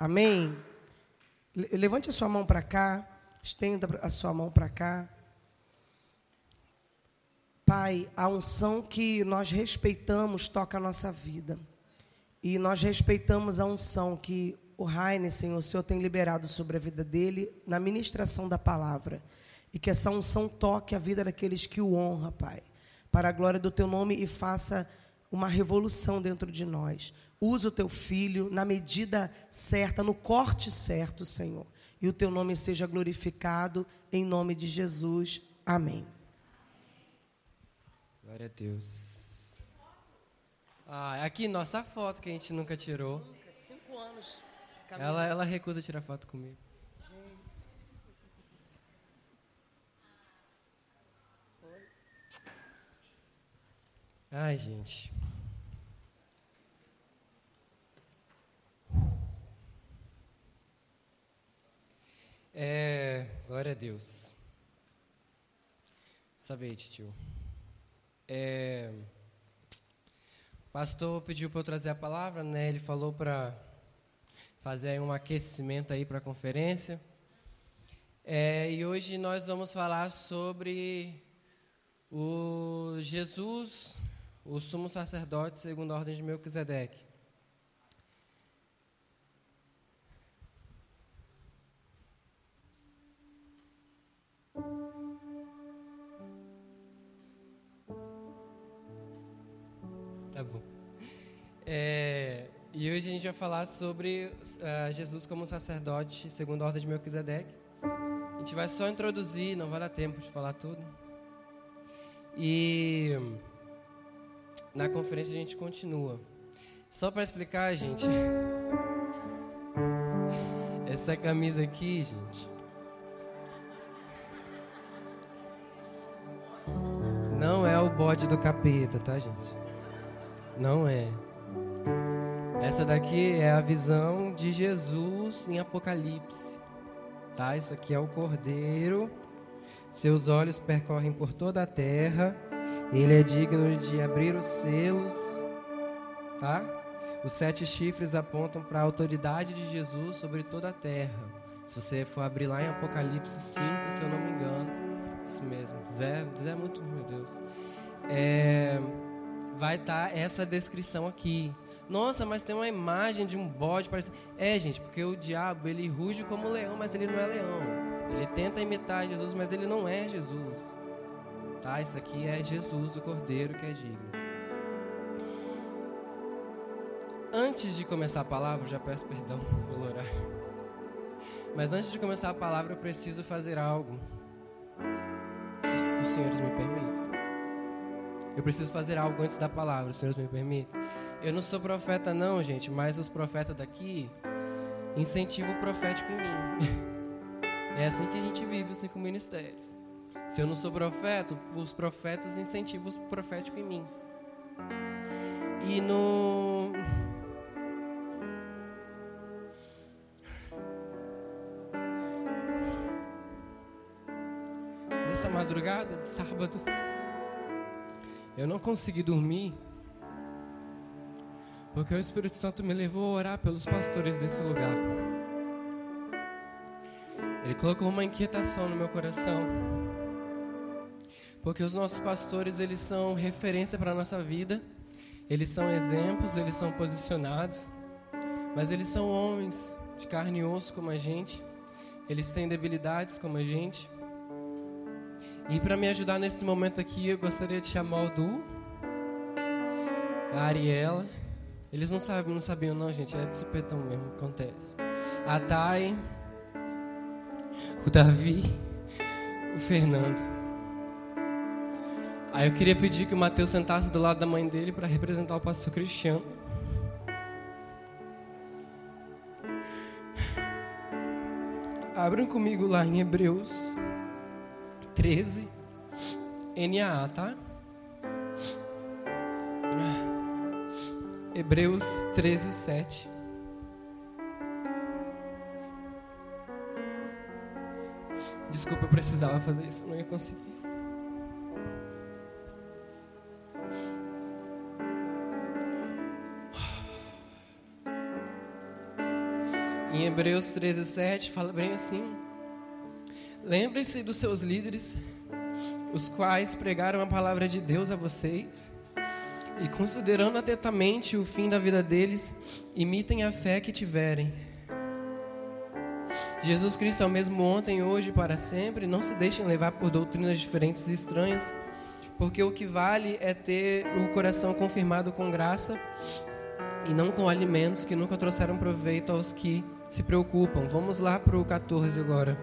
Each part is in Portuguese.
Amém? Levante a sua mão para cá, estenda a sua mão para cá. Pai, a unção que nós respeitamos toca a nossa vida. E nós respeitamos a unção que o Rainer, Senhor, o Senhor tem liberado sobre a vida dele na ministração da palavra. E que essa unção toque a vida daqueles que o honram, Pai, para a glória do Teu nome e faça uma revolução dentro de nós. Usa o Teu Filho na medida certa, no corte certo, Senhor. E o Teu nome seja glorificado, em nome de Jesus. Amém. Glória a Deus. Aqui nossa foto que a gente nunca tirou. 5 anos. Ela recusa tirar foto comigo. Ai, gente. Glória a Deus. Sabe aí, tio. O pastor pediu para eu trazer a palavra, né? Ele falou para fazer aí um aquecimento aí para a conferência. E hoje nós vamos falar sobre o Jesus, o sumo sacerdote segundo a ordem de Melquisedeque. Tá bom. E hoje a gente vai falar sobre Jesus como sacerdote segundo a ordem de Melquisedeque. A gente vai só introduzir, não vai dar tempo de falar tudo. E na conferência a gente continua. Só para explicar, gente, essa camisa aqui, gente, não é o bode do capeta, tá, gente? Não é. Essa daqui é a visão de Jesus em Apocalipse, tá? Isso aqui é o Cordeiro. Seus olhos percorrem por toda a terra. Ele é digno de abrir os selos, tá? Os 7 chifres apontam para a autoridade de Jesus sobre toda a terra. Se você for abrir lá em Apocalipse 5, se eu não me engano, isso mesmo. Zé é muito, meu Deus. Vai estar essa descrição aqui. Nossa, mas tem uma imagem de um bode parecendo... gente, porque o diabo, ele ruge como leão, mas ele não é leão. Ele tenta imitar Jesus, mas ele não é Jesus. Tá? Isso aqui é Jesus, o Cordeiro, que é digno. Antes de começar a palavra, já peço perdão pelo horário. Mas antes de começar a palavra, eu preciso fazer algo. Os senhores me permitem? Eu preciso fazer algo antes da palavra, os senhores me permitem? Eu não sou profeta não, gente, mas os profetas daqui incentivam o profético em mim. É assim que a gente vive os 5 ministérios. Se eu não sou profeta, os profetas incentivam o profético em mim. E nessa madrugada de sábado, eu não consegui dormir, porque o Espírito Santo me levou a orar pelos pastores desse lugar. Ele colocou uma inquietação no meu coração, porque os nossos pastores, eles são referência para a nossa vida, eles são exemplos, eles são posicionados, mas eles são homens de carne e osso como a gente, eles têm debilidades como a gente. E para me ajudar nesse momento aqui, eu gostaria de chamar o Du, a Ariela. Eles não sabiam não, gente, é de supetão mesmo, acontece. A Thay, o Davi, o Fernando. Aí eu queria pedir que o Mateus sentasse do lado da mãe dele para representar o pastor Cristiano. Abram comigo lá em Hebreus 13, NAA, tá? Hebreus 13, 7. Desculpa, eu precisava fazer isso, eu não ia conseguir. Em Hebreus 13:7 fala bem assim: lembrem-se dos seus líderes, os quais pregaram a palavra de Deus a vocês, e considerando atentamente o fim da vida deles, imitem a fé que tiverem. Jesus Cristo é o mesmo ontem, hoje e para sempre. Não se deixem levar por doutrinas diferentes e estranhas, porque o que vale é ter o coração confirmado com graça e não com alimentos que nunca trouxeram proveito aos que se preocupam. Vamos lá para o 14 agora.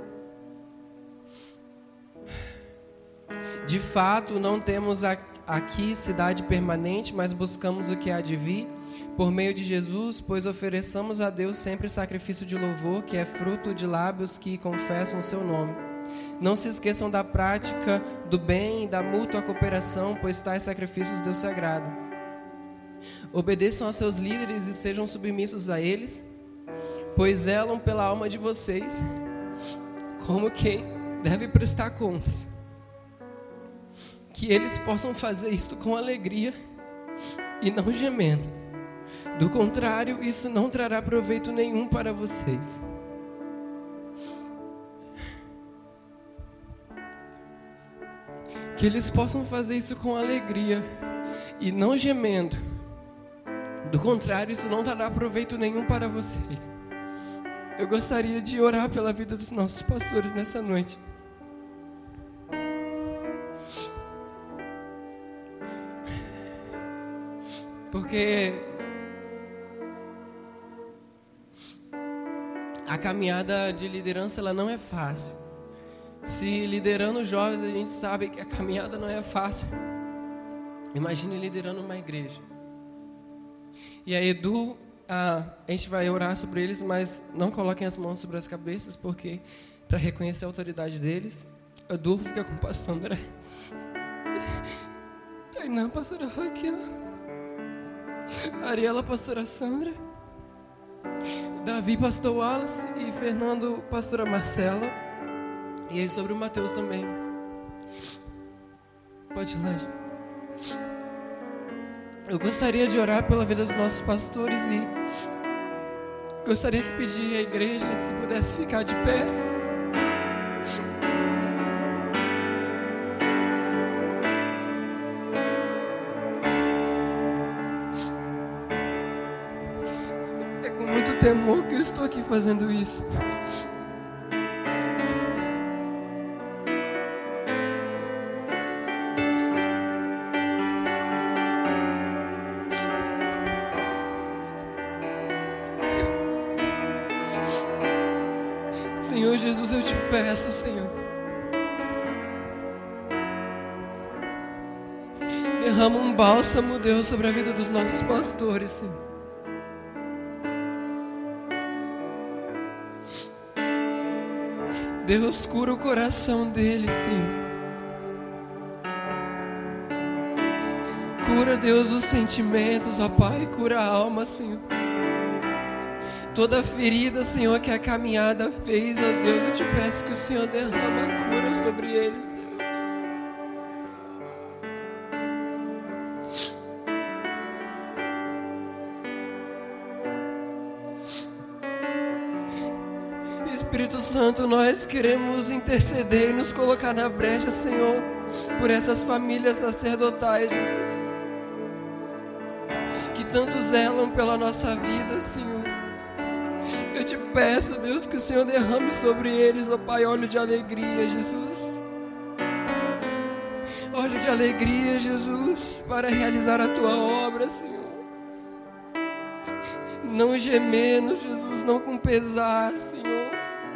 De fato, não temos aqui cidade permanente, mas buscamos o que há de vir por meio de Jesus, pois ofereçamos a Deus sempre sacrifício de louvor, que é fruto de lábios que confessam o seu nome. Não se esqueçam da prática do bem e da mútua cooperação, pois tais sacrifícios Deus se agrada. Obedeçam a seus líderes e sejam submissos a eles, pois zelam pela alma de vocês, como quem deve prestar contas. Que eles possam fazer isto com alegria e não gemendo. Do contrário, isso não trará proveito nenhum para vocês. Que eles possam fazer isso com alegria e não gemendo. Do contrário, isso não trará proveito nenhum para vocês. Eu gostaria de orar pela vida dos nossos pastores nessa noite. Porque a caminhada de liderança, ela não é fácil. Se liderando jovens, a gente sabe que a caminhada não é fácil. Imagine liderando uma igreja. E a Edu, a gente vai orar sobre eles, mas não coloquem as mãos sobre as cabeças, porque para reconhecer a autoridade deles, a Edu fica com o pastor André. Tainá, pastora Raquel. Ariela, pastora Sandra. Davi, pastor Wallace. E Fernando, pastora Marcela. E aí sobre o Mateus também. Pode ir lá, gente. Eu gostaria de orar pela vida dos nossos pastores e gostaria que pedir à igreja se pudesse ficar de pé. É com muito temor que eu estou aqui fazendo isso. Senhor Jesus, eu te peço, Senhor, derrama um bálsamo, Deus, sobre a vida dos nossos pastores, Senhor. Deus, cura o coração deles, Senhor. Cura, Deus, os sentimentos, ó Pai, cura a alma, Senhor. Toda ferida, Senhor, que a caminhada fez, ó Deus, eu te peço que o Senhor derrama a cura sobre eles, Deus. Espírito Santo, nós queremos interceder e nos colocar na brecha, Senhor, por essas famílias sacerdotais, Jesus, que tanto zelam pela nossa vida, Senhor. Eu te peço, Deus, que o Senhor derrame sobre eles, ó Pai, óleo de alegria, Jesus. Óleo de alegria, Jesus, para realizar a Tua obra, Senhor. Não gemendo, Jesus, não com pesar, Senhor.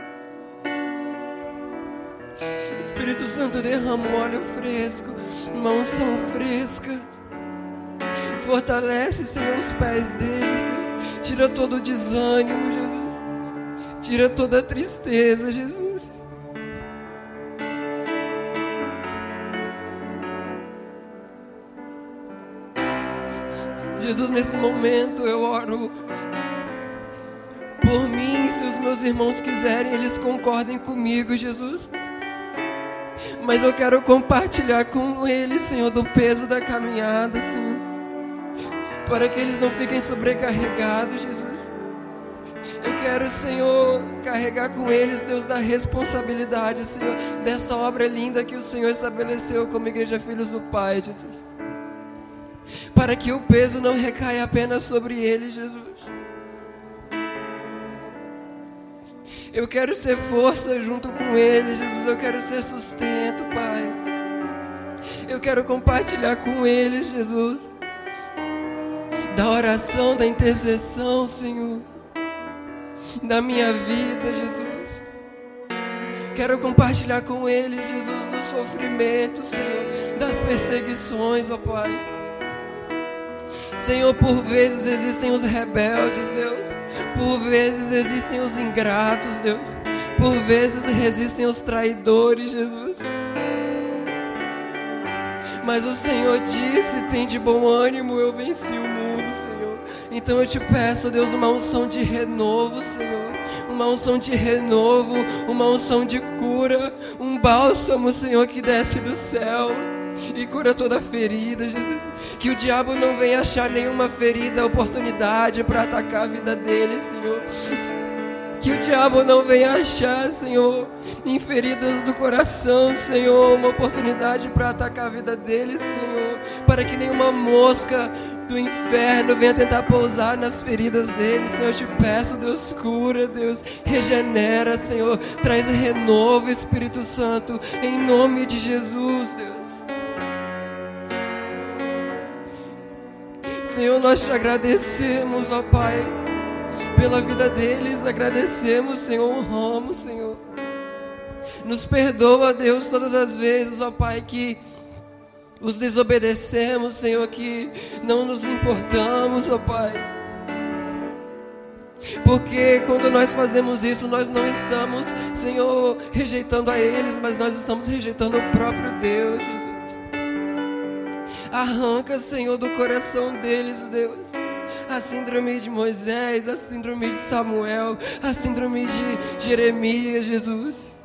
Espírito Santo, derrama um óleo fresco, uma unção fresca. Fortalece, Senhor, os pés deles, Deus. Tira todo o desânimo, Jesus. Tira toda a tristeza, Jesus. Jesus, nesse momento eu oro por mim. Se os meus irmãos quiserem, eles concordem comigo, Jesus. Mas eu quero compartilhar com eles, Senhor, do peso da caminhada, Senhor, para que eles não fiquem sobrecarregados, Jesus. Eu quero, Senhor, carregar com eles, Deus, da responsabilidade, Senhor, desta obra linda que o Senhor estabeleceu como Igreja Filhos do Pai, Jesus. Para que o peso não recaia apenas sobre eles, Jesus. Eu quero ser força junto com eles, Jesus. Eu quero ser sustento, Pai. Eu quero compartilhar com eles, Jesus, da oração, da intercessão, Senhor, da minha vida, Jesus. Quero compartilhar com eles, Jesus, do sofrimento, Senhor, das perseguições, ó Pai. Senhor, por vezes existem os rebeldes, Deus. Por vezes existem os ingratos, Deus. Por vezes resistem os traidores, Jesus. Mas o Senhor disse: tem de bom ânimo, eu venci o mundo, Senhor. Então eu te peço, Deus, uma unção de renovo, Senhor. Uma unção de renovo, uma unção de cura. Um bálsamo, Senhor, que desce do céu e cura toda ferida, Jesus. Que o diabo não venha achar nenhuma ferida, oportunidade para atacar a vida dele, Senhor. Que o diabo não venha achar, Senhor, em feridas do coração, Senhor, uma oportunidade para atacar a vida dele, Senhor. Para que nenhuma mosca do inferno venha tentar pousar nas feridas dele, Senhor. Eu te peço, Deus, cura, Deus, regenera, Senhor. Traz renovo, Espírito Santo, em nome de Jesus, Deus. Senhor, nós te agradecemos, ó Pai, pela vida deles. Agradecemos, Senhor, honramos, Senhor. Nos perdoa, Deus, todas as vezes, ó Pai, que os desobedecemos, Senhor, que não nos importamos, ó Pai. Porque quando nós fazemos isso, nós não estamos, Senhor, rejeitando a eles, mas nós estamos rejeitando o próprio Deus, Jesus. Arranca, Senhor, do coração deles, Deus, a síndrome de Moisés, a síndrome de Samuel, a síndrome de Jeremias, Jesus.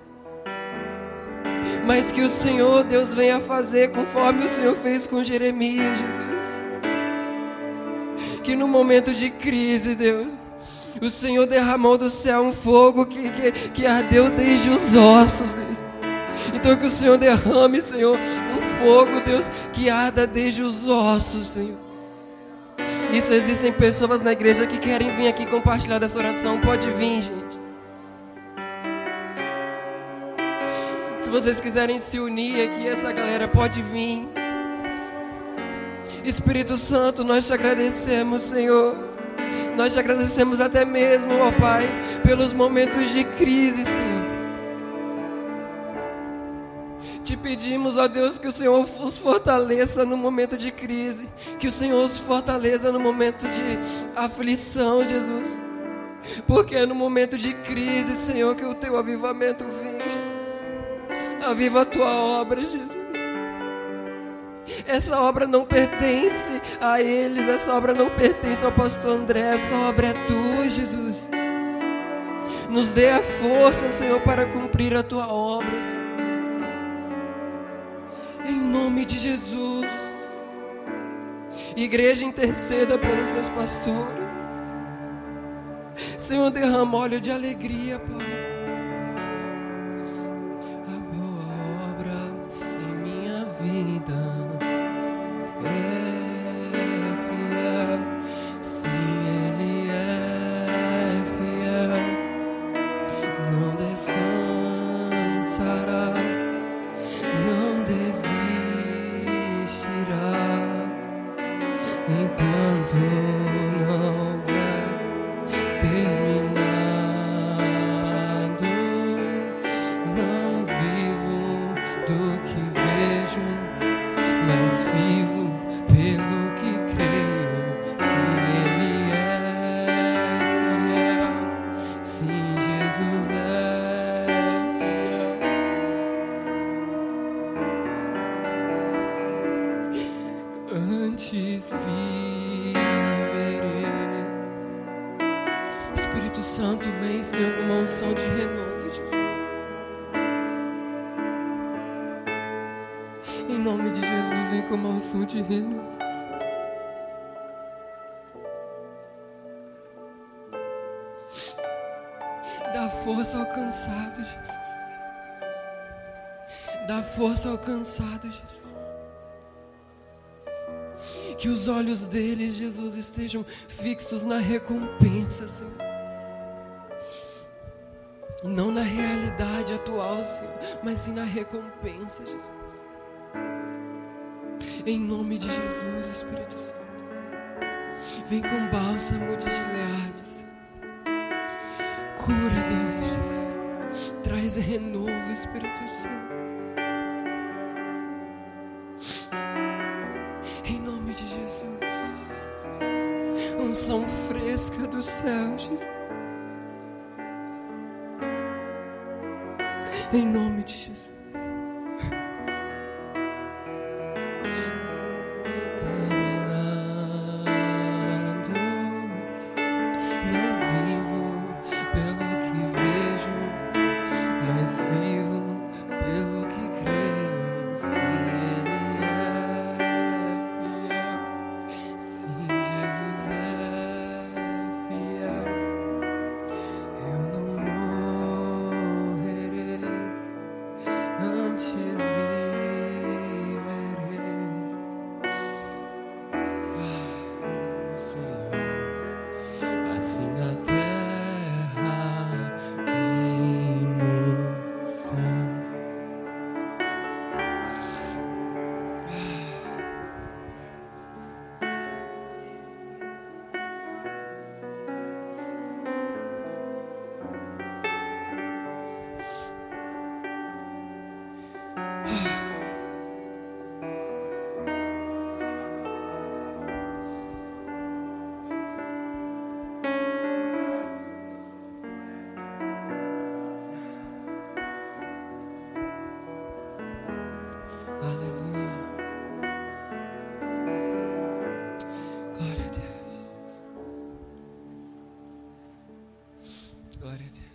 Mas que o Senhor, Deus, venha fazer conforme o Senhor fez com Jeremias, Jesus. Que no momento de crise, Deus, o Senhor derramou do céu um fogo que ardeu desde os ossos, Deus. Então que o Senhor derrame, Senhor, um fogo, Deus, que arda desde os ossos, Senhor. Isso, existem pessoas na igreja que querem vir aqui compartilhar dessa oração. Pode vir, gente. Se vocês quiserem se unir aqui, essa galera pode vir. Espírito Santo, nós te agradecemos, Senhor. Nós te agradecemos até mesmo, ó Pai, pelos momentos de crise, Senhor. Te pedimos, ó Deus, que o Senhor os fortaleça no momento de crise, que o Senhor os fortaleça no momento de aflição, Jesus. Porque é no momento de crise, Senhor, que o teu avivamento vem, Jesus. Aviva a tua obra, Jesus. Essa obra não pertence a eles, essa obra não pertence ao pastor André, essa obra é tua, Jesus. Nos dê a força, Senhor, para cumprir a tua obra, Senhor. Em nome de Jesus. Igreja, interceda pelos seus pastores. Senhor, derrama óleo de alegria, Pai. A boa obra em minha vida é fiel. Sim, Ele é fiel. Não descansará, não desistirá enquanto não houver terminado. Não vivo do que vejo, mas vivo pelo que creio. Sim, Ele é fiel. Sim, Jesus é fiel. Antes viverei. Espírito Santo, vem, Senhor, com uma unção de renovo, Jesus. Em nome de Jesus, vem com uma unção de renovo. Dá força ao cansado, Jesus. Dá força ao cansado, Jesus. Que os olhos deles, Jesus, estejam fixos na recompensa, Senhor. Não na realidade atual, Senhor, mas sim na recompensa, Jesus. Em nome de Jesus, Espírito Santo. Vem com bálsamo de Gileade, Senhor. Cura, Deus. Traz renovo, Espírito Santo. Em nome de Jesus. Unção fresca do céu, Jesus. Em nome de Jesus. Glória a Deus.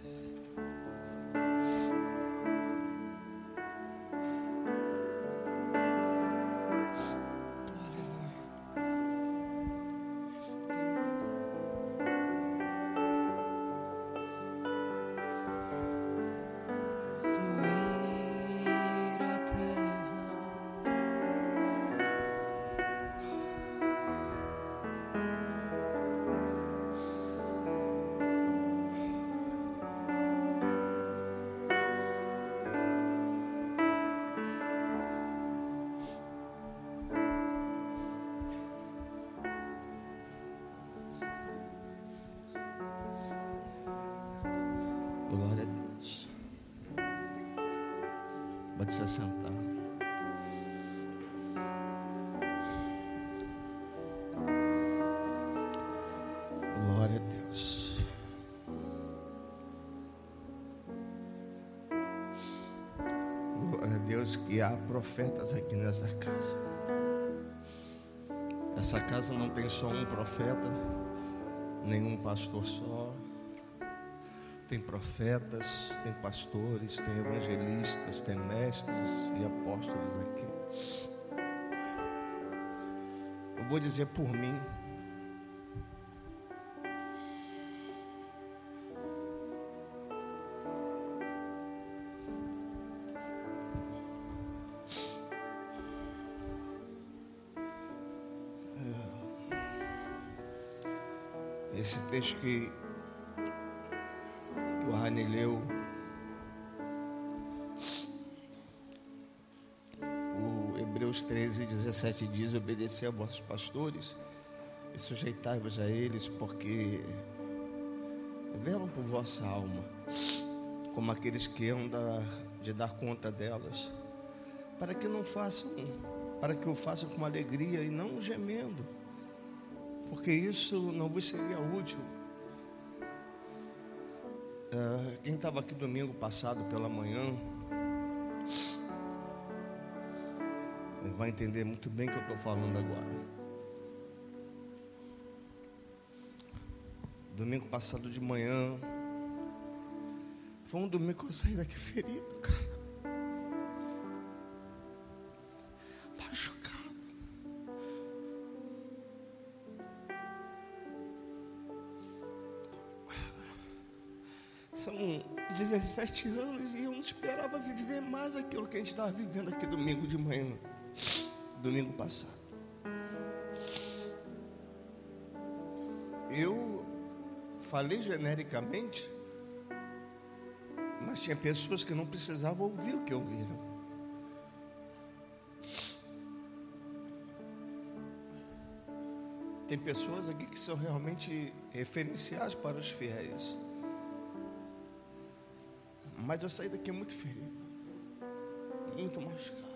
Glória a Deus. Pode se sentar. Glória a Deus. Glória a Deus que há profetas aqui nessa casa. Essa casa não tem só um profeta, nenhum pastor só. Tem profetas, tem pastores, tem evangelistas, tem mestres e apóstolos aqui. Eu vou dizer por mim. Esse texto que o Rani leu, o Hebreus 13:17 diz: obedecei a vossos pastores e sujeitai-vos a eles, porque velam por vossa alma, como aqueles que hão de dar conta delas, para que o façam com alegria e não gemendo, porque isso não vos seria útil. Quem estava aqui domingo passado pela manhã vai entender muito bem o que eu estou falando agora. Domingo passado de manhã foi um domingo que eu saí daqui ferido, cara. Machucado. São 17 anos e eu não esperava viver mais aquilo que a gente estava vivendo aqui domingo de manhã, domingo passado. Eu falei genericamente, mas tinha pessoas que não precisavam ouvir o que ouviram. Tem pessoas aqui que são realmente referenciais para os fiéis. Mas eu saí daqui muito ferido, muito machucado.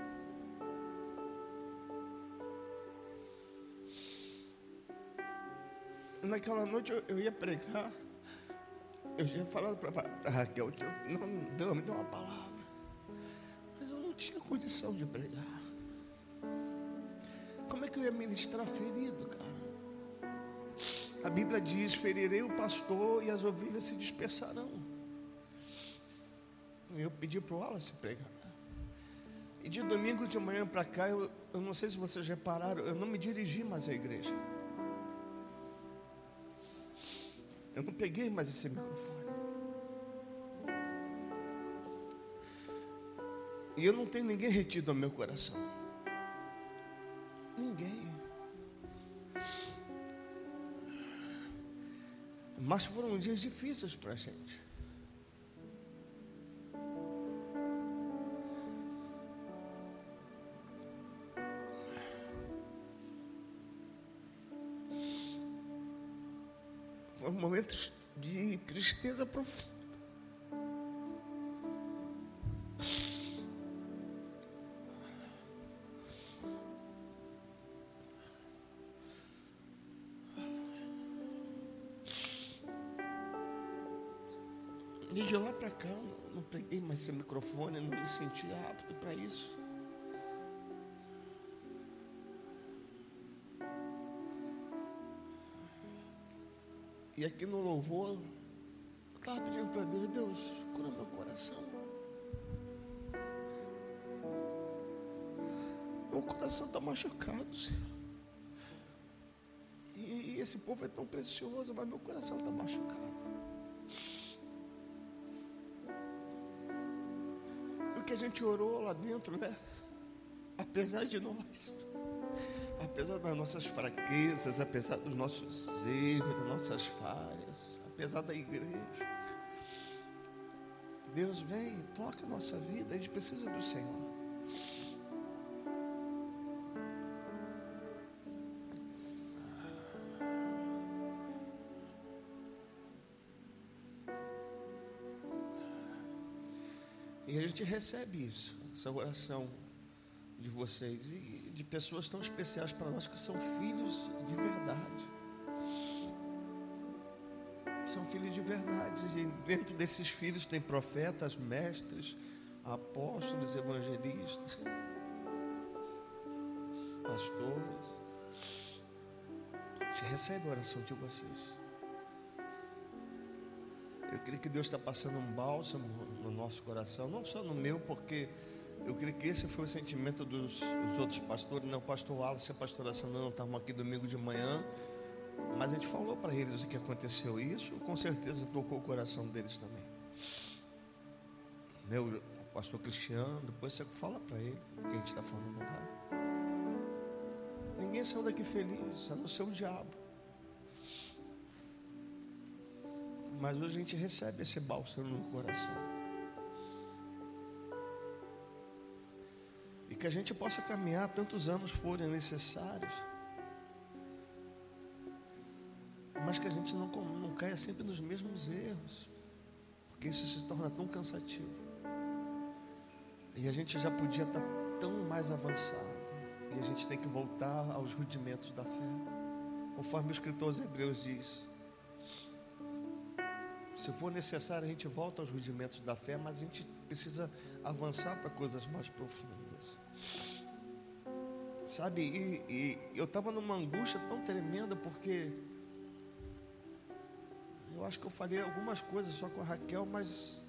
Naquela noite eu ia pregar, eu já ia falando para Raquel, Deus me deu uma palavra, mas eu não tinha condição de pregar. Como é que eu ia ministrar ferido, cara? A Bíblia diz: ferirei o pastor e as ovelhas se dispersarão. Eu pedi para o Wallace pregar. E de domingo de manhã para cá, eu não sei se vocês repararam, eu não me dirigi mais à igreja. Eu não peguei mais esse microfone. E eu não tenho ninguém retido ao meu coração. Ninguém. Mas foram dias difíceis para a gente. Foram momentos de tristeza profunda. E de lá para cá, eu não peguei mais esse microfone, eu não me sentia apto para isso. E aqui no louvor, eu estava pedindo para Deus: Deus, cura meu coração. Meu coração está machucado, Senhor. E esse povo é tão precioso, mas meu coração está machucado. E o que a gente orou lá dentro, né? Apesar de nós, apesar das nossas fraquezas, apesar dos nossos erros, das nossas falhas, apesar da igreja, Deus vem e toca a nossa vida. A gente precisa do Senhor. E a gente recebe isso, essa oração de vocês e de pessoas tão especiais para nós, que são filhos de verdade. São filhos de verdade. E dentro desses filhos tem profetas, mestres, apóstolos, evangelistas, pastores. A gente recebe a oração de vocês. Eu creio que Deus está passando um bálsamo no nosso coração, não só no meu, porque eu creio que esse foi o sentimento dos outros pastores. Não, o pastor Wallace e a pastora Sandra não estavam aqui domingo de manhã, mas a gente falou para eles o que aconteceu. Isso com certeza tocou o coração deles também. O pastor Cristiano, depois você fala para ele o que a gente está falando agora. Ninguém saiu daqui feliz, a não ser o diabo. Mas hoje a gente recebe esse bálsamo no coração. E que a gente possa caminhar tantos anos forem necessários, mas que a gente não caia sempre nos mesmos erros, porque isso se torna tão cansativo. E a gente já podia estar tão mais avançado, e a gente tem que voltar aos rudimentos da fé, conforme o escritor aos Hebreus diz. Se for necessário, a gente volta aos rudimentos da fé, mas a gente precisa avançar para coisas mais profundas. Sabe, e eu estava numa angústia tão tremenda, porque eu acho que eu falei algumas coisas só com a Raquel, mas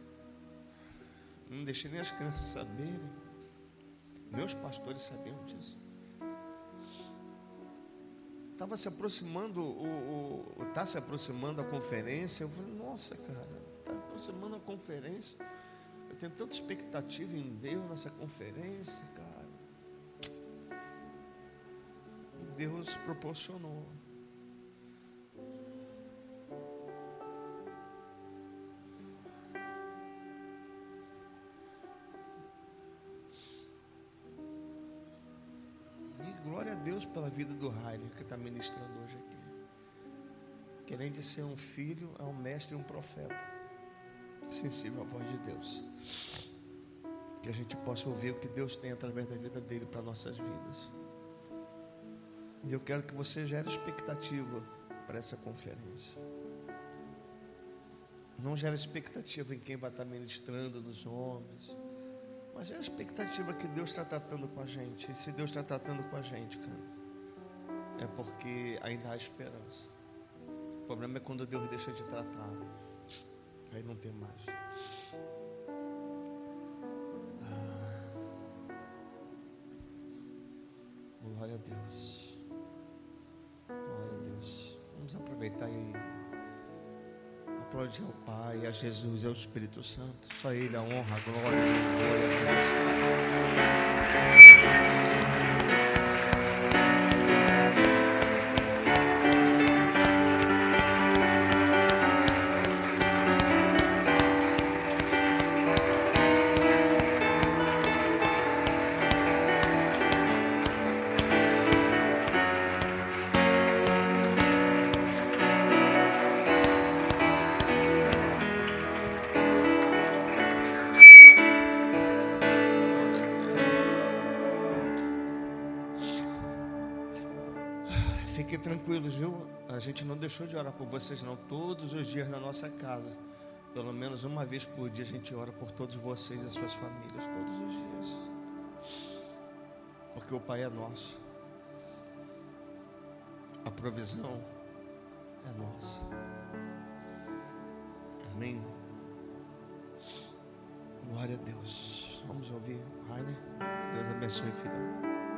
não deixei nem as crianças saberem. Meus pastores sabiam disso. Estava se aproximando, está se aproximando a conferência. Eu falei, nossa, cara, está aproximando a conferência. Eu tenho tanta expectativa em Deus nessa conferência, cara. E Deus proporcionou. E glória a Deus pela vida do Rainer, que está ministrando hoje aqui. Que além de ser um filho, é um mestre e um profeta, sensível à voz de Deus. Que a gente possa ouvir o que Deus tem através da vida dele para nossas vidas. E eu quero que você gere expectativa para essa conferência. Não gere expectativa em quem vai estar ministrando, nos homens, mas gere expectativa que Deus está tratando com a gente. E se Deus está tratando com a gente, cara, é porque ainda há esperança. O problema é quando Deus deixa de tratar, aí não tem mais. Glória a Deus. Glória a Deus. Vamos aproveitar e aplaudir ao Pai, a Jesus e ao Espírito Santo. Só Ele a honra, a glória e a Deus. Fiquem tranquilos, viu? A gente não deixou de orar por vocês não. Todos os dias na nossa casa, pelo menos uma vez por dia, a gente ora por todos vocês e as suas famílias, todos os dias. Porque o Pai é nosso. A provisão é nossa. Amém. Glória a Deus. Vamos ouvir, Rainer. Deus abençoe, filho.